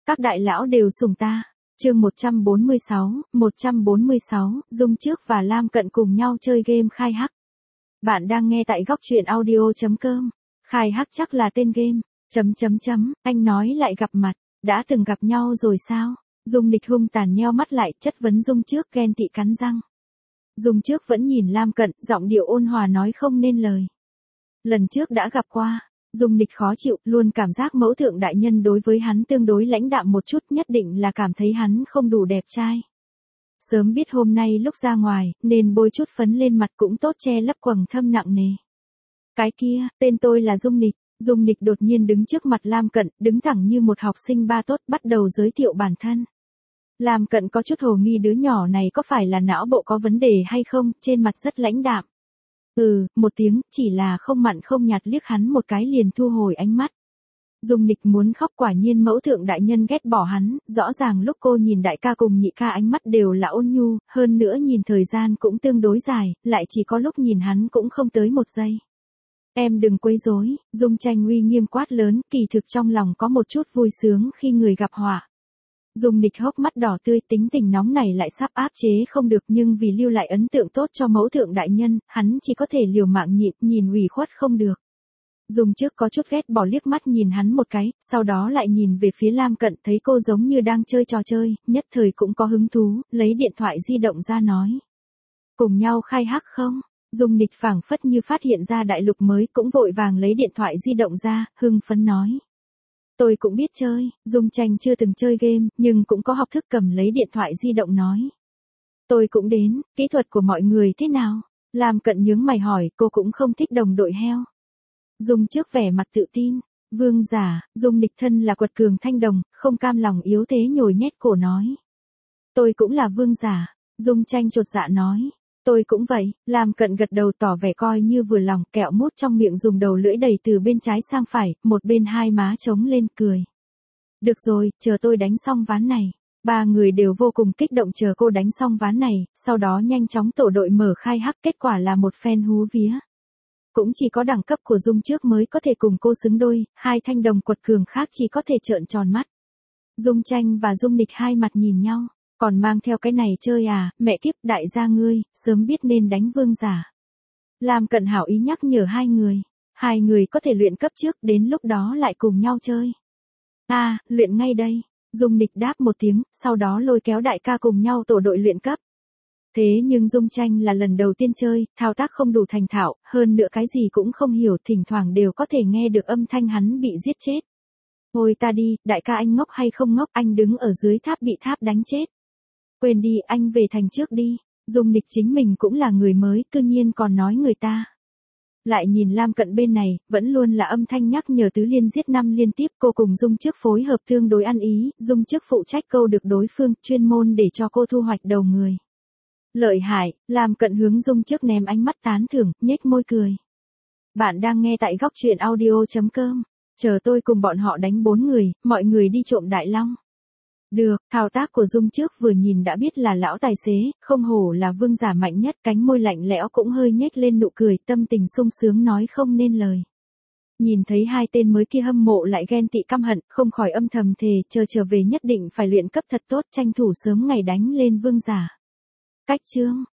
Các đại lão đều sùng ta. Chương 146, Dung Trước và Lam Cận cùng nhau chơi game khai hắc. Bạn đang nghe tại góc truyện audio.com. Khai hắc chắc là tên game. Anh nói lại gặp mặt, đã từng gặp nhau rồi sao? Dung Nịch hung tàn nheo mắt lại, chất vấn Dung Trước ghen tị cắn răng. Dung Trước vẫn nhìn Lam Cận, giọng điệu ôn hòa nói không nên lời. Lần trước đã gặp qua. Dung Nịch khó chịu, luôn cảm giác mẫu thượng đại nhân đối với hắn tương đối lãnh đạm một chút, nhất định là cảm thấy hắn không đủ đẹp trai. Sớm biết hôm nay lúc ra ngoài, nên bôi chút phấn lên mặt cũng tốt che lấp quầng thâm nặng nề. Cái kia, tên tôi là Dung Nịch. Dung Nịch đột nhiên đứng trước mặt Lam Cận, đứng thẳng như một học sinh ba tốt, bắt đầu giới thiệu bản thân. Lam Cận có chút hồ nghi đứa nhỏ này có phải là não bộ có vấn đề hay không, trên mặt rất lãnh đạm. Một tiếng, chỉ là không mặn không nhạt liếc hắn một cái liền thu hồi ánh mắt. Dung Nịch muốn khóc, quả nhiên mẫu thượng đại nhân ghét bỏ hắn, rõ ràng lúc cô nhìn đại ca cùng nhị ca ánh mắt đều là ôn nhu, hơn nữa nhìn thời gian cũng tương đối dài, lại chỉ có lúc nhìn hắn cũng không tới một giây. Em đừng quấy rối, Dung Tranh uy nghiêm quát lớn, kỳ thực trong lòng có một chút vui sướng khi người gặp họa. Dung Nịch hốc mắt đỏ tươi, tính tình nóng này lại sắp áp chế không được, nhưng vì lưu lại ấn tượng tốt cho mẫu thượng đại nhân, hắn chỉ có thể liều mạng nhịn, nhìn ủy khuất không được. Dung Trước có chút ghét bỏ liếc mắt nhìn hắn một cái, sau đó lại nhìn về phía Lam Cận, thấy cô giống như đang chơi trò chơi, nhất thời cũng có hứng thú, lấy điện thoại di động ra nói. Cùng nhau khai hắc không? Dung Nịch phảng phất như phát hiện ra đại lục mới, cũng vội vàng lấy điện thoại di động ra, hưng phấn nói. Tôi cũng biết chơi. Dung Tranh chưa từng chơi game, nhưng cũng có học thức, cầm lấy điện thoại di động nói. Tôi cũng đến, kỹ thuật của mọi người thế nào? Lam Cận nhướng mày hỏi, cô cũng không thích đồng đội heo. Dung Trước vẻ mặt tự tin. Vương giả. Dung Nịch thân là quật cường thanh đồng, không cam lòng yếu thế nhồi nhét cổ nói. Tôi cũng là vương giả. Dung Tranh chột dạ nói. Tôi cũng vậy. Lam Cận gật đầu tỏ vẻ coi như vừa lòng, kẹo mút trong miệng dùng đầu lưỡi đẩy từ bên trái sang phải, một bên hai má trống lên cười. Được rồi, chờ tôi đánh xong ván này. Ba người đều vô cùng kích động chờ cô đánh xong ván này, sau đó nhanh chóng tổ đội mở khai hắc, kết quả là một phen hú vía. Cũng chỉ có đẳng cấp của Dung Trước mới có thể cùng cô xứng đôi, hai thanh đồng quật cường khác chỉ có thể trợn tròn mắt. Dung Tranh và Dung Nịch hai mặt nhìn nhau. Còn mang theo cái này chơi à, mẹ kiếp, đại gia ngươi, sớm biết nên đánh vương giả. Lam Cận hảo ý nhắc nhở hai người. Hai người có thể luyện cấp trước, đến lúc đó lại cùng nhau chơi. Luyện ngay đây. Dung Nịch đáp một tiếng, sau đó lôi kéo đại ca cùng nhau tổ đội luyện cấp. Thế nhưng Dung Tranh là lần đầu tiên chơi, thao tác không đủ thành thạo, hơn nữa cái gì cũng không hiểu, thỉnh thoảng đều có thể nghe được âm thanh hắn bị giết chết. Thôi ta đi, đại ca anh ngốc hay không ngốc, anh đứng ở dưới tháp bị tháp đánh chết. Quên đi, anh về thành trước đi. Dung Nịch chính mình cũng là người mới, cư nhiên còn nói người ta. Lại nhìn Lam Cận bên này, vẫn luôn là âm thanh nhắc nhở tứ liên giết năm liên tiếp, cô cùng Dung Trước phối hợp tương đối ăn ý, Dung Trước phụ trách câu được đối phương, chuyên môn để cho cô thu hoạch đầu người. Lợi hại. Lam Cận hướng Dung Trước ném ánh mắt tán thưởng, nhếch môi cười. Bạn đang nghe tại góc truyện audio.com. Chờ tôi cùng bọn họ đánh 4 người, mọi người đi trộm đại long. Được, thao tác của Dung Trước vừa nhìn đã biết là lão tài xế, không hổ là vương giả mạnh nhất, cánh môi lạnh lẽo cũng hơi nhếch lên nụ cười, tâm tình sung sướng nói không nên lời. Nhìn thấy hai tên mới kia hâm mộ lại ghen tị căm hận, không khỏi âm thầm thề, chờ trở về nhất định phải luyện cấp thật tốt, tranh thủ sớm ngày đánh lên vương giả. Cách chương.